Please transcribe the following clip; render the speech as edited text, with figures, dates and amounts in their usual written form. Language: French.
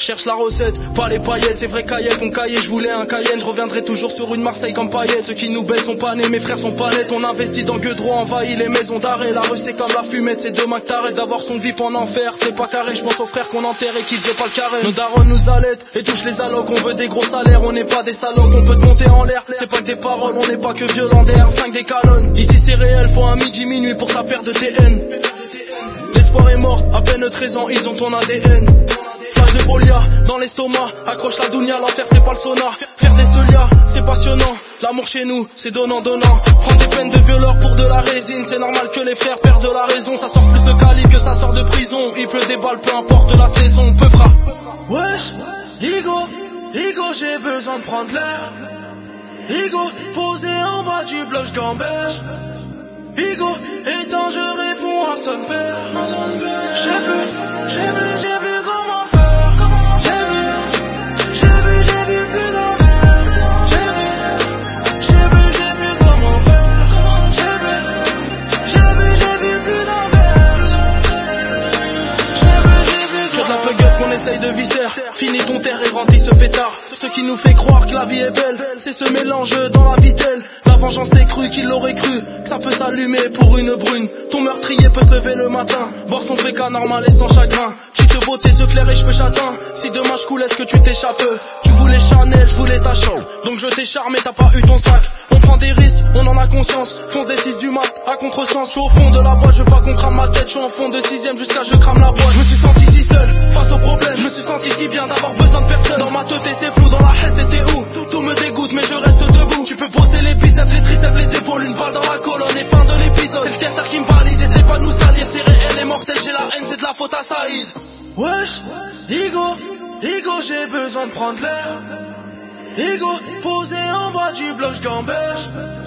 Cherche la recette, pas les paillettes, c'est vrai Cayenne, mon cahier, je voulais un Cayenne, je reviendrai toujours sur une Marseille comme paillettes. Ceux qui nous baissent sont pas nés, mes frères sont pas nets, on investit dans Gueudreau, envahit les maisons d'arrêt. La rue c'est comme la fumette, c'est demain que t'arrêtes d'avoir son vip en enfer. C'est pas carré, je pense aux frères qu'on enterre et qui faisaient pas le carré. Nos darons nous allaitent et touchent les allocs, on veut des gros salaires, on n'est pas des salopes, on peut te monter en l'air. C'est pas que des paroles, on n'est pas que violent d'air, 5 des calonnes. Ici c'est réel, faut un midi minuit pour sa paire de TN. L'espoir est mort, à peine 13 ans, ils ont ton ADN. Flash de Bolia, dans l'estomac, accroche la dounia, l'enfer c'est pas le sauna. Faire des solias, c'est passionnant, l'amour chez nous, c'est donnant-donnant. Prends des peines de violeur pour de la résine, c'est normal que les frères perdent de la raison. Ça sort plus de calibre que ça sort de prison, il pleut des balles, peu importe la saison, peu frappe. Wesh, Igo, j'ai besoin de prendre l'air. Igo, posé en bas du bloc, j'gambèche. Igo, étant je réponds à son père. J'ai vu comment faire. J'ai vu plus d'envers. J'ai vu comment faire. J'ai vu plus d'envers. J'ai vu Que de la pug-up qu'on essaye de viscère. Finis ton terre et rentre, il se fait tard. Ce qui nous fait croire que la vie est belle, c'est ce mélange dans la vitelle. La vengeance est crue, qu'il l'aurait cru, que ça peut s'allumer pour une brune. Ton meurtrier peut se lever le matin, voir son féca normal et sans chagrin. Petite beauté, ce clair et cheveux châtains. Si demain je coule, est-ce que tu t'échappes? Tu voulais Chanel, je voulais ta chambre, donc je t'ai charmé, t'as pas eu ton sac. On prend des risques, on en a conscience. Fonce des 6 du mat, à contresens. Je suis au fond de la boîte, je veux pas qu'on crame ma tête. Je suis en fond de 6ème jusqu'à je crame la boîte. Je me suis senti si seul, face au problème. Je me suis senti si bien d'avoir besoin de personne. Dans ma tête c'est flou, dans la haine c'était où? Tout me dégoûte mais je reste debout. Tu peux bosser les biceps, les triceps, les épaules. Une balle dans la colonne et fin de l'épisode. C'est le terre qui me valide et c'est pas nous salir. C'est réel et mortel, j'ai la haine, c'est de la faute à Saïd. Wesh, Igo, j'ai besoin de prendre l'air. Igo, posé en bas du bloc, j'gambèche.